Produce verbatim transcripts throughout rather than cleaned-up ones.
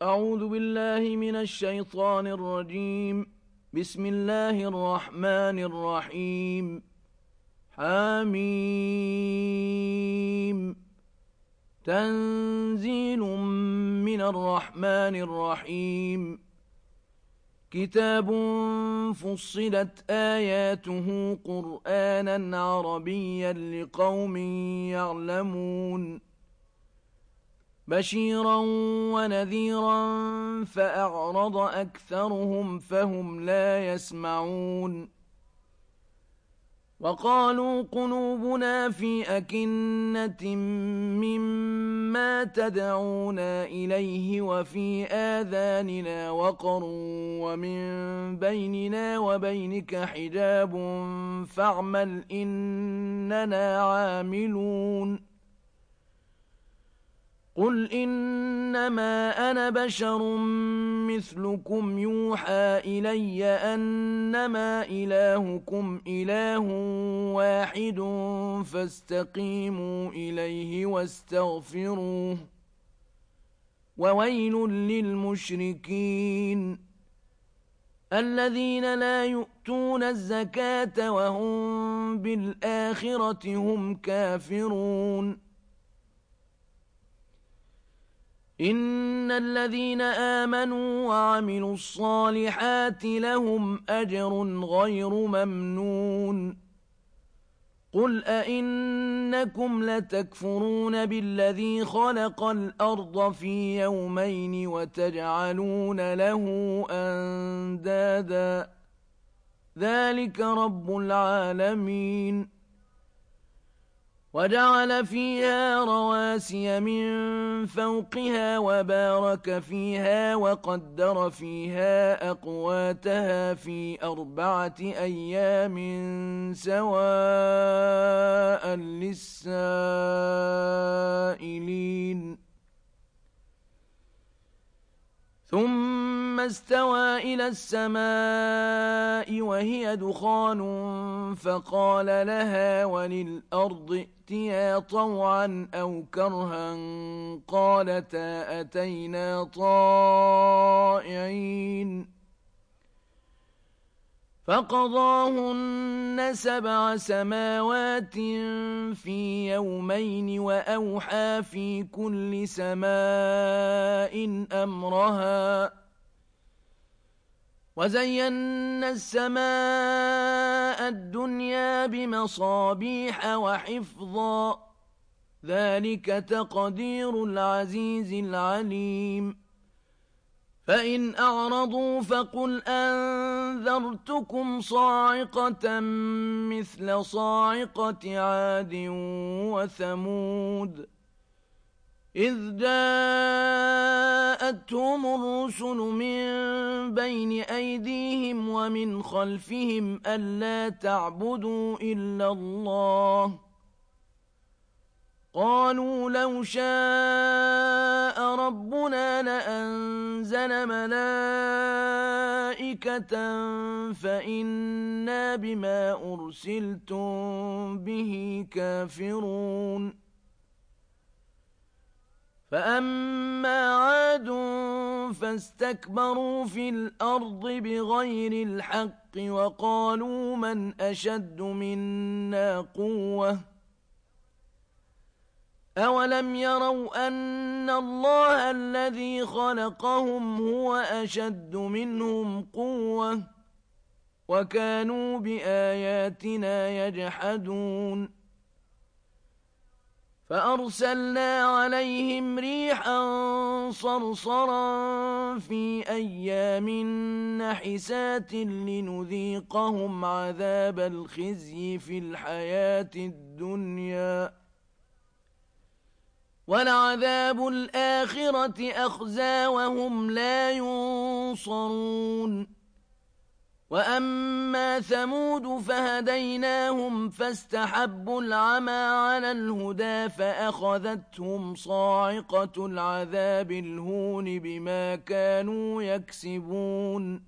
أعوذ بالله من الشيطان الرجيم. بسم الله الرحمن الرحيم. حميم. تنزيل من الرحمن الرحيم. كتاب فصلت آياته قرآنا عربيا لقوم يعلمون بشيرا ونذيرا فأعرض أكثرهم فهم لا يسمعون وقالوا قلوبنا في أكنة مما تدعونا إليه وفي آذاننا وقر ومن بيننا وبينك حجاب فاعمل إننا عاملون قل إنما أنا بشر مثلكم يوحى إلي أنما إلهكم إله واحد فاستقيموا إليه واستغفروه وويل للمشركين الذين لا يؤتون الزكاة وهم بالآخرة هم كافرون إن الذين آمنوا وعملوا الصالحات لهم أجر غير ممنون قل أئنكم لتكفرون بالذي خلق الأرض في يومين وتجعلون له أندادا ذلك رب العالمين وجعل فيها رواسي من فوقها وبارك فيها وقدر فيها أقواتها في أربعة أيام سواء للسائلين ثم استوى إلى السماء وهي دخان فقال لها وللأرض ائتيا طوعا أو كرها قالتا أتينا طائعين فقضاهن سبع سماوات في يومين وأوحى في كل سماء أمرها وزينا السماء الدنيا بمصابيح وحفظا ذلك تقدير العزيز العليم فإن أعرضوا فقل أنذرتكم صاعقة مثل صاعقة عاد وثمود إذ جاءتهم الرسل من بين أيديهم ومن خلفهم ألا تعبدوا إلا الله قالوا لو شاء ربنا لأنزل ملائكة فإنا بما أرسلتم به كافرون فأما عاد فاستكبروا في الأرض بغير الحق وقالوا من أشد منا قوة أولم يروا أن الله الذي خلقهم هو أشد منهم قوة وكانوا بآياتنا يجحدون فأرسلنا عليهم ريحا صرصرا في أيام نحسات لنذيقهم عذاب الخزي في الحياة الدنيا ولعذاب الآخرة أخزى وهم لا ينصرون وأما ثمود فهديناهم فاستحبوا العمى على الهدى فأخذتهم صاعقة العذاب الهون بما كانوا يكسبون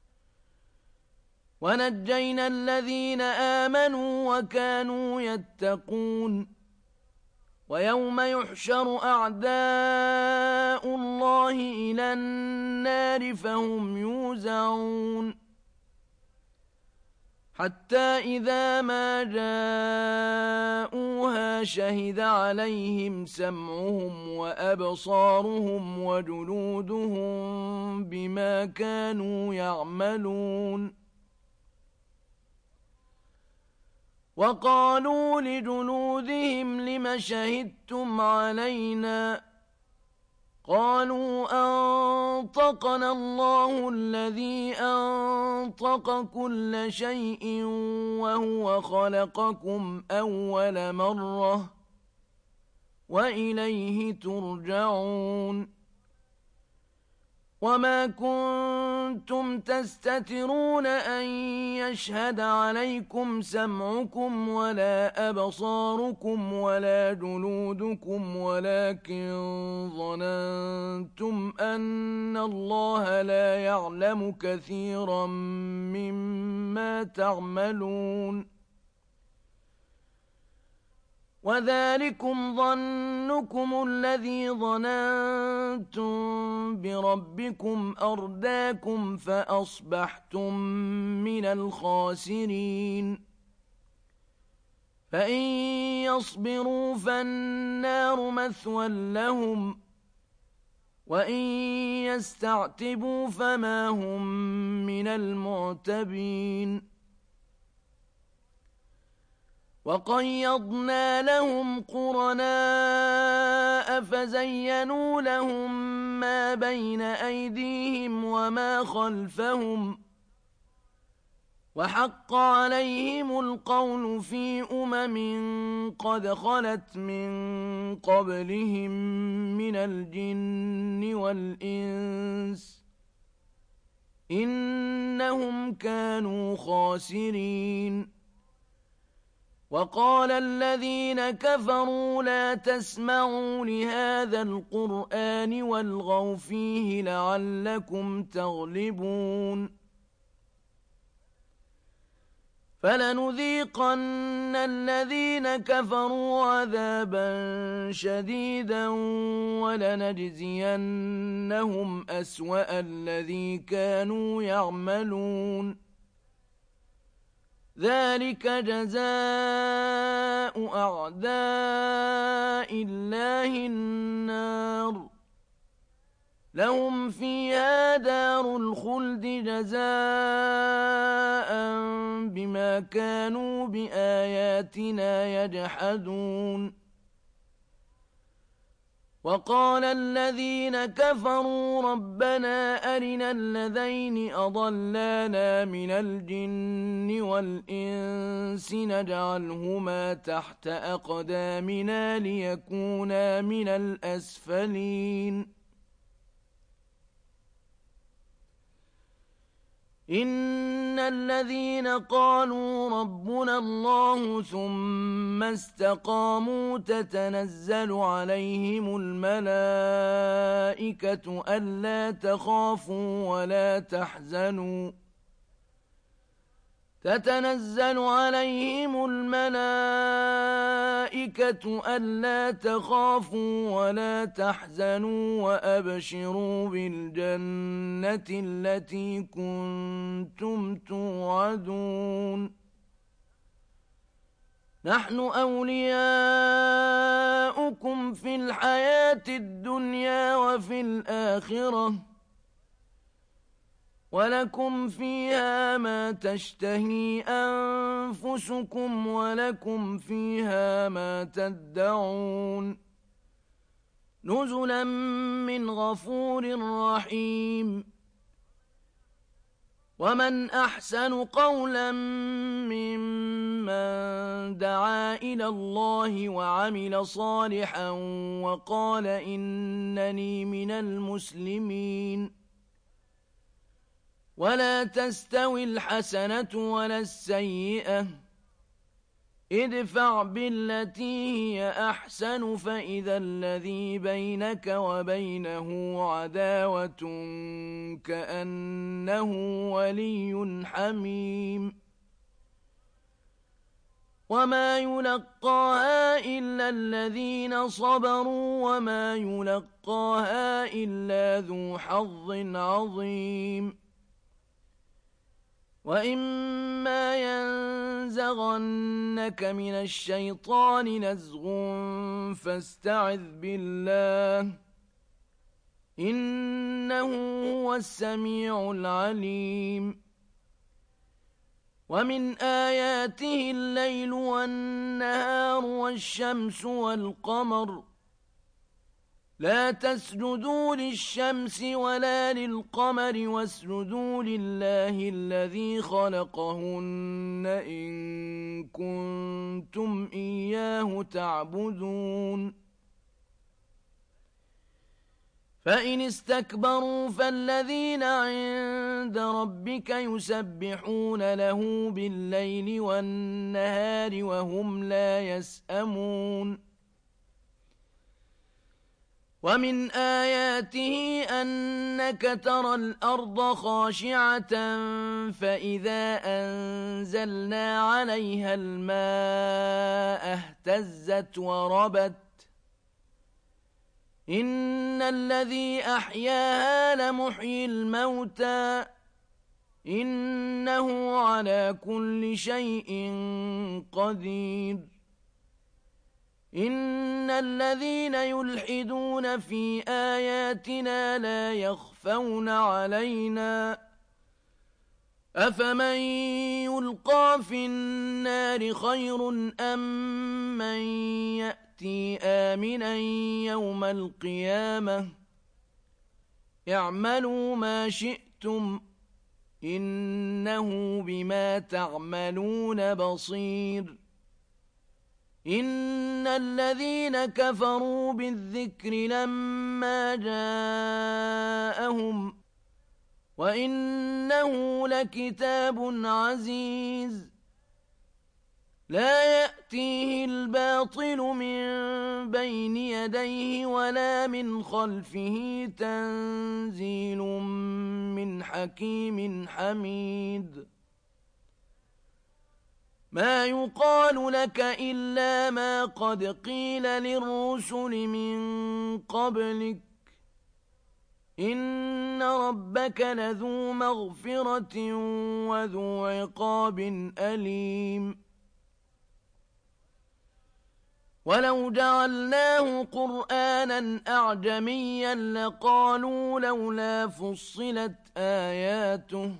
ونجينا الذين آمنوا وكانوا يتقون ويوم يحشر أعداء الله إلى النار فهم يوزعون حتى إذا ما جاءوها شهد عليهم سمعهم وأبصارهم وجلودهم بما كانوا يعملون وقالوا لجلودهم لم شهدتم علينا قالوا أنطقنا الله الذي أنطق كل شيء وهو خلقكم أول مرة وإليه ترجعون وما كنتم تستترون أن يشهد عليكم سمعكم ولا أبصاركم ولا جلودكم ولكن ظننتم أن الله لا يعلم كثيرا مما تعملون وذلكم ظنكم الذي ظننتم بربكم أرداكم فأصبحتم من الخاسرين فإن يصبروا فالنار مثوى لهم وإن يستعتبوا فما هم من المعتبين وقيضنا لهم قرناء فزينوا لهم ما بين أيديهم وما خلفهم وحق عليهم القول في أمم قد خلت من قبلهم من الجن والإنس إنهم كانوا خاسرين وقال الذين كفروا لا تسمعوا لهذا القرآن والغوا فيه لعلكم تغلبون فلنذيقن الذين كفروا عذابا شديدا ولنجزينهم أسوأ الذي كانوا يعملون ذلك جزاء أعداء الله النار لهم فيها دار الخلد جزاء بما كانوا بآياتنا يجحدون وقال الذين كفروا ربنا أرنا الذين أضلانا من الجن والإنس نجعلهما تحت أقدامنا ليكونا من الأسفلين إن الذين قالوا ربنا الله ثم استقاموا تتنزل عليهم الملائكة ألا تخافوا ولا تحزنوا تتنزل عليهم الملائكة ألا تخافوا ولا تحزنوا وأبشروا بالجنة التي كنتم توعدون نحن أولياؤكم في الحياة الدنيا وفي الآخرة ولكم فيها ما تشتهي أنفسكم ولكم فيها ما تدعون نزلا من غفور رحيم ومن أحسن قولا ممن دعا إلى الله وعمل صالحا وقال إنني من المسلمين ولا تستوي الحسنة ولا السيئة ادفع بالتي هي أحسن فإذا الذي بينك وبينه عداوة كأنه ولي حميم وما يلقاها إلا الذين صبروا وما يلقاها إلا ذو حظ عظيم وإما ينزغنك من الشيطان نزغ فاستعذ بالله إنه هو السميع العليم ومن آياته الليل والنهار والشمس والقمر لا تسجدوا للشمس ولا للقمر واسجدوا لله الذي خلقهن إن كنتم إياه تعبدون فإن استكبروا فالذين عند ربك يسبحون له بالليل والنهار وهم لا يسأمون ومن آياته أنك ترى الأرض خاشعة فإذا أنزلنا عليها الماء اهتزت وربت إن الذي أحياها لمحيي الموتى إنه على كل شيء قدير إن الذين يلحدون في آياتنا لا يخفون علينا أفمن يلقى في النار خير أم من يأتي آمنا يوم القيامة اعملوا ما شئتم إنه بما تعملون بصير إن الذين كفروا بالذكر لما جاءهم وإنه لكتاب عزيز لا يأتيه الباطل من بين يديه ولا من خلفه تنزيل من حكيم حميد ما يقال لك إلا ما قد قيل للرسل من قبلك إن ربك لذو مغفرة وذو عقاب أليم ولو جعلناه قرآنا أعجميا لقالوا لولا فصلت آياته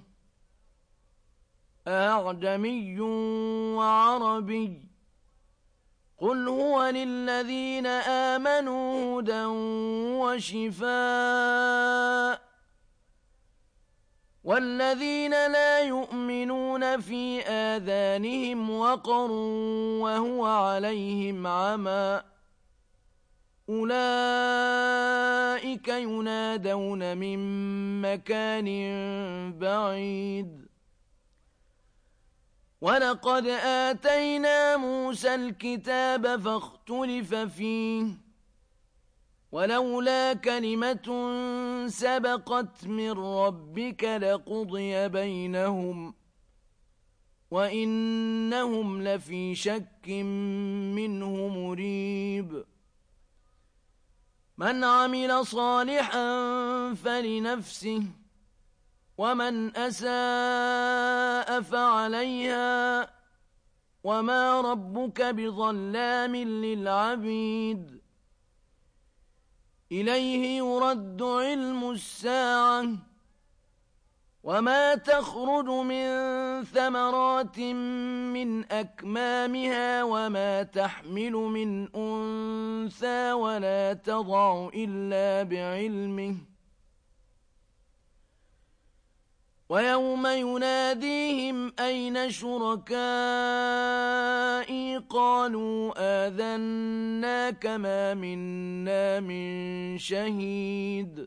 أعجمي وعربي قل هو للذين آمنوا هدى وشفاء والذين لا يؤمنون في آذانهم وقر وهو عليهم عمى أولئك ينادون من مكان بعيد ولقد آتينا موسى الكتاب فاختلف فيه ولولا كلمة سبقت من ربك لقضي بينهم وإنهم لفي شك منه مريب من عمل صالحا فلنفسه ومن أساء فعليها وما ربك بظلام للعبيد إليه يرد علم الساعة وما تخرج من ثمرات من أكمامها وما تحمل من أنثى ولا تضع إلا بعلمه ويوم يناديهم أين شركائي قالوا آذناك ما منا من شهيد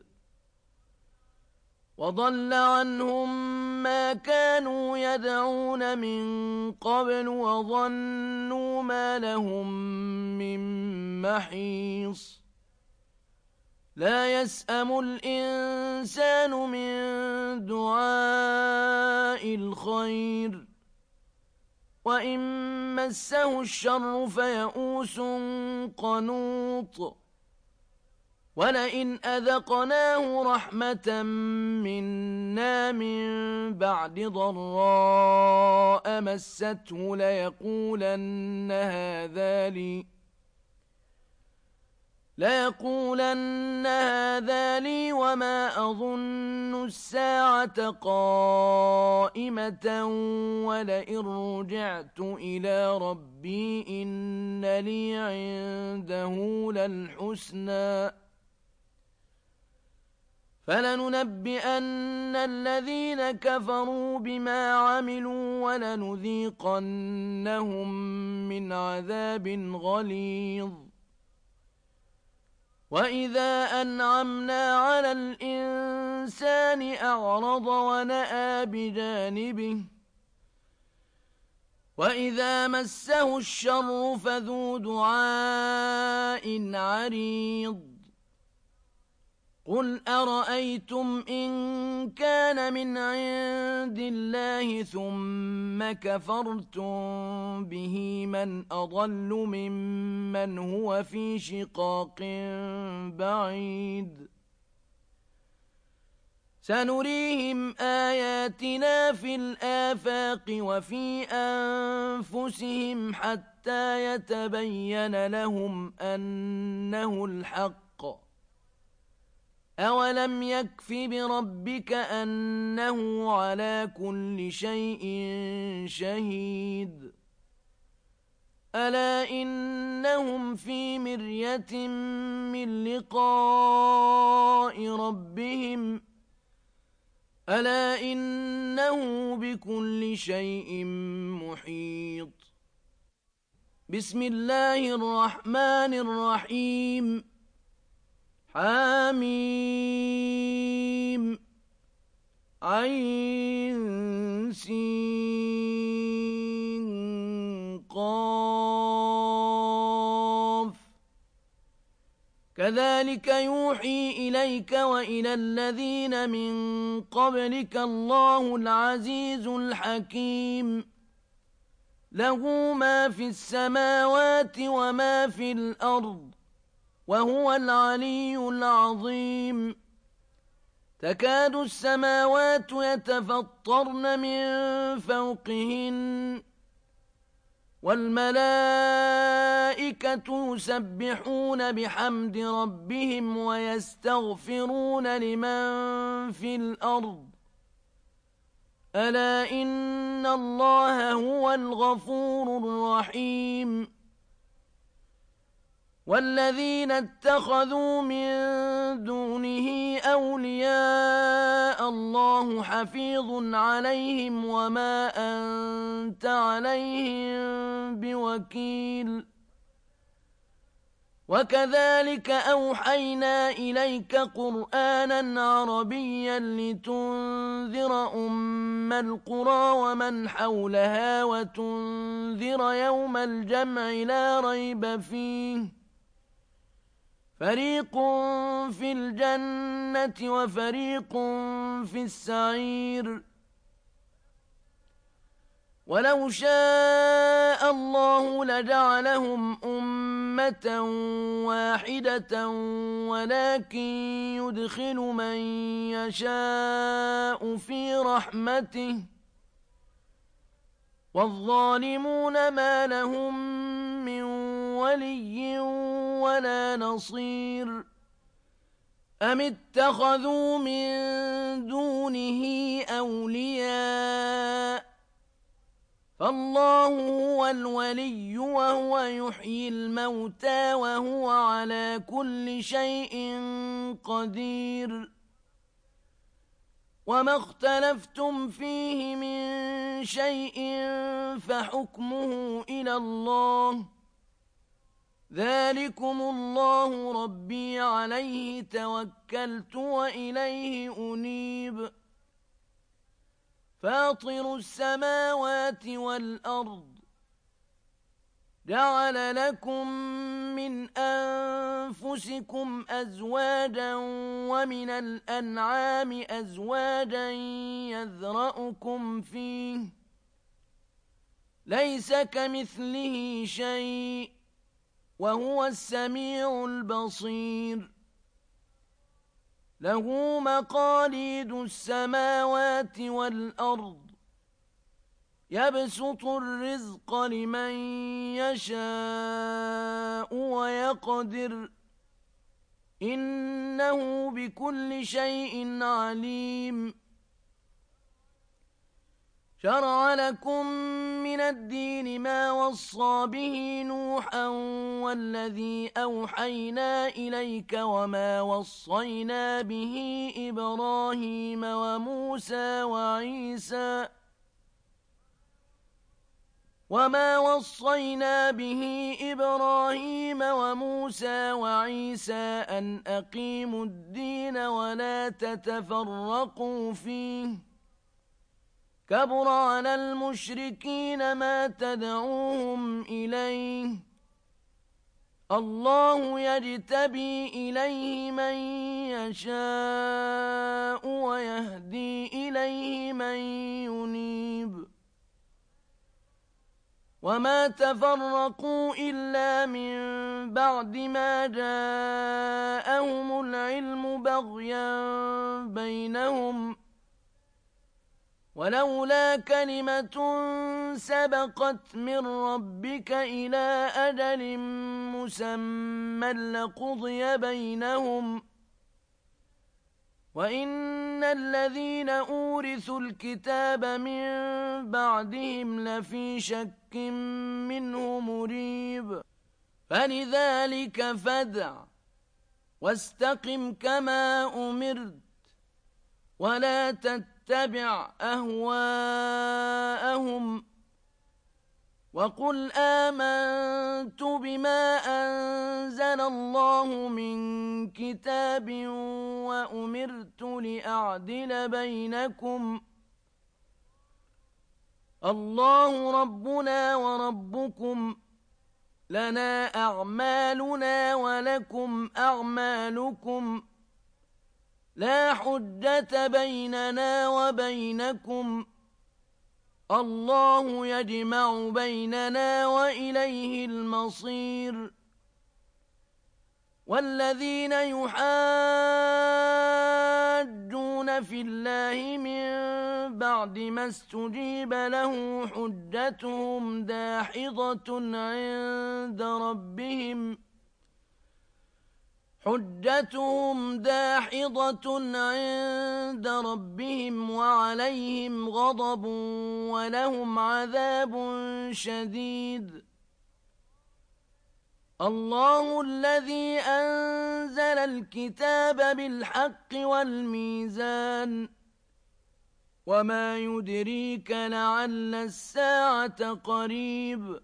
وضل عنهم ما كانوا يدعون من قبل وظنوا ما لهم من محيص لا يسأم الإنسان من دعاء الخير وإن مسه الشر فيئوس قنوط ولئن أذقناه رحمة منا من بعد ضراء مسته ليقولن هذا لي ليقولن هذا لي وما أظن الساعة قائمة ولئن رجعت إلى ربي إن لي عنده للحسنى فلننبئن الذين كفروا بما عملوا ولنذيقنهم من عذاب غليظ وإذا أنعمنا على الإنسان أعرض ونأى بجانبه وإذا مسه الشر فذو دعاء عريض قل أرأيتم إن كان من عند الله ثم كفرتم به من أضل ممن هو في شقاق بعيد سنريهم آياتنا في الآفاق وفي أنفسهم حتى يتبين لهم أنه الحق أولم يكف بربك أنه على كل شيء شهيد ألا إنهم في مرية من لقاء ربهم ألا إنه بكل شيء محيط بسم الله الرحمن الرحيم حميم عين سين قاف كذلك يوحي إليك وإلى الذين من قبلك الله العزيز الحكيم له ما في السماوات وما في الأرض وهو العلي العظيم تكاد السماوات يتفطرن من فوقهن والملائكة يسبحون بحمد ربهم ويستغفرون لمن في الأرض ألا إن الله هو الغفور الرحيم والذين اتخذوا من دونه أولياء الله حفيظ عليهم وما أنت عليهم بوكيل وكذلك أوحينا إليك قرآنا عربيا لتنذر أم القرى ومن حولها وتنذر يوم الجمع لا ريب فيه فريق في الجنة وفريق في السعير ولو شاء الله لجعلهم أمة واحدة ولكن يدخل من يشاء في رحمته والظالمون ما لهم من ولي ولا نصير أم اتخذوا من دونه أولياء فالله هو الولي وهو يحيي الموتى وهو على كل شيء قدير وما اختلفتم فيه من شيء فحكمه إلى الله ذلكم الله ربي عليه توكلت وإليه أنيب فاطر السماوات والأرض جعل لكم من أنفسكم أزواجا ومن الأنعام أزواجا يذرأكم فيه ليس كمثله شيء وهو السميع البصير له مقاليد السماوات والأرض يبسط الرزق لمن يشاء ويقدر إنه بكل شيء عليم شرع لكم من الدين ما وصى به نوحا والذي أوحينا إليك وما وصينا به إبراهيم وموسى وعيسى وما وصينا به إبراهيم وموسى وعيسى أن أقيموا الدين ولا تتفرقوا فيه كبر على المشركين ما تدعوهم إليه الله يجتبي إليه من يشاء ويهدي إليه من ينيب وما تفرقوا إلا من بعد ما جاءهم العلم بغيا بينهم ولولا كلمة سبقت من ربك إلى أجل مسمى لقضي بينهم وإن الذين أورثوا الكتاب من بعدهم لفي شك منه مريب فلذلك فادع واستقم كما أمرت ولا تتبع أهواءهم وقل آمنت بما أنزل الله من كتاب وأمرت لأعدل بينكم الله ربنا وربكم لنا أعمالنا ولكم أعمالكم لا حجة بيننا وبينكم الله يجمع بيننا وإليه المصير والذين يحاجون في الله من بعد ما استجيب له حجتهم داحضة عند ربهم حجتهم داحضة عند ربهم وعليهم غضب ولهم عذاب شديد الله الذي أنزل الكتاب بالحق والميزان وما يدريك لعل الساعة قريب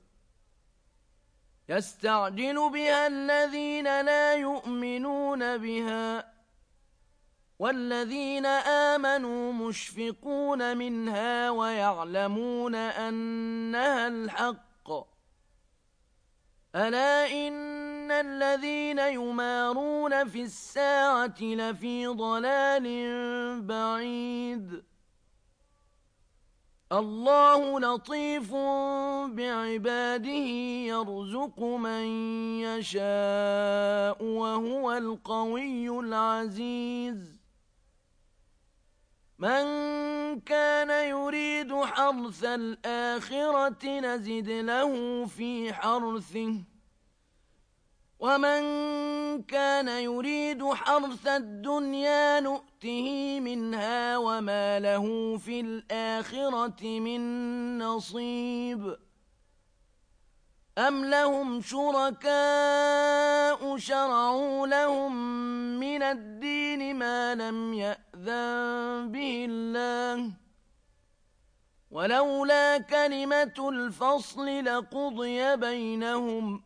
يستعجل بها الذين لا يؤمنون بها والذين آمنوا مشفقون منها ويعلمون أنها الحق ألا إن الذين يمارون في الساعة لفي ضلال بعيد الله لطيف بعباده يرزق من يشاء وهو القوي العزيز من كان يريد حرث الآخرة نزد له في حرثه ومن كان يريد حرث الدنيا نؤته منها وما له في الآخرة من نصيب أم لهم شركاء شرعوا لهم من الدين ما لم يأذن به الله ولولا كلمة الفصل لقضي بينهم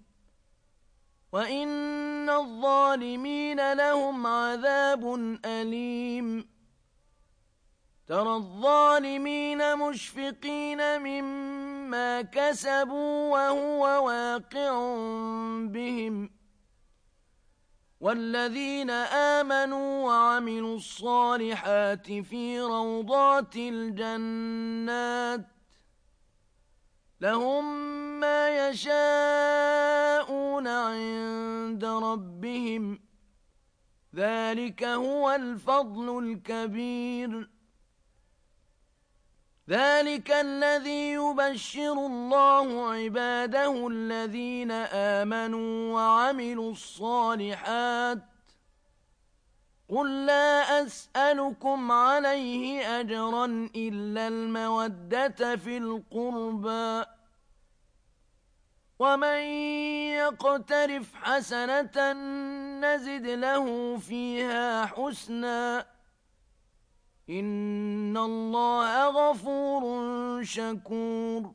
وإن الظالمين لهم عذاب أليم ترى الظالمين مشفقين مما كسبوا وهو واقع بهم والذين آمنوا وعملوا الصالحات في روضات الجنات لهم ما يشاءون عند ربهم ذلك هو الفضل الكبير ذلك الذي يبشر الله عباده الذين آمنوا وعملوا الصالحات قل لا أسألكم عليه أجرا إلا المودة في القربى ومن يقترف حسنة نزد له فيها حسنا إن الله غفور شكور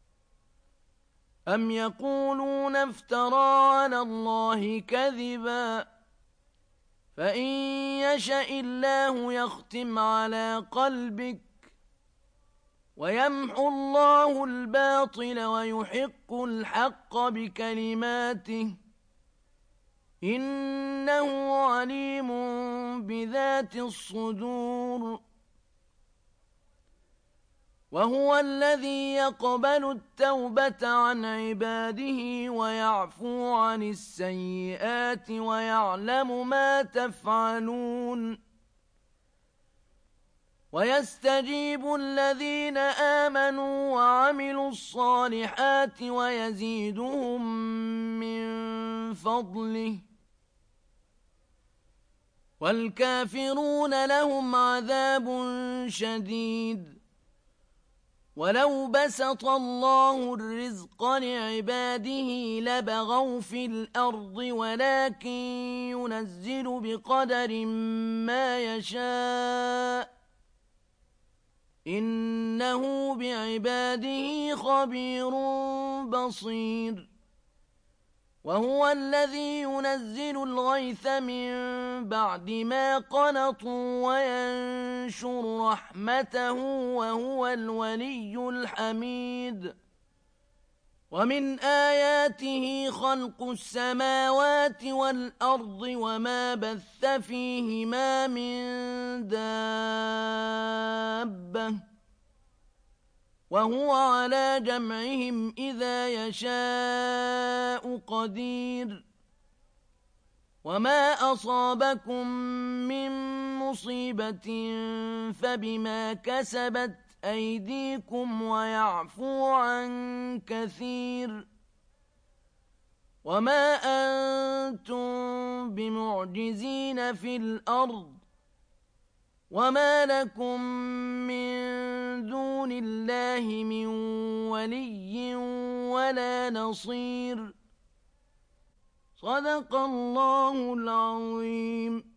أم يقولون افترى على الله كذبا فإن يشأ الله يختم على قلبك ويمحو الله الباطل ويحق الحق بكلماته إنه عليم بذات الصدور وهو الذي يقبل التوبة عن عباده ويعفو عن السيئات ويعلم ما تفعلون ويستجيب الذين آمنوا وعملوا الصالحات ويزيدهم من فضله والكافرون لهم عذاب شديد ولو بسط الله الرزق لعباده لبغوا في الأرض ولكن ينزل بقدر ما يشاء إنه بعباده خبير بصير وهو الذي ينزل الغيث من بعد ما قنطوا وينشر رحمته وهو الولي الحميد ومن آياته خلق السماوات والأرض وما بث فيهما من دابة وهو على جمعهم إذا يشاء قدير وما أصابكم من مصيبة فبما كسبت أيديكم ويعفو عن كثير وما أنتم بمعجزين في الأرض وما لكم من دون الله من ولي ولا نصير صدق الله العظيم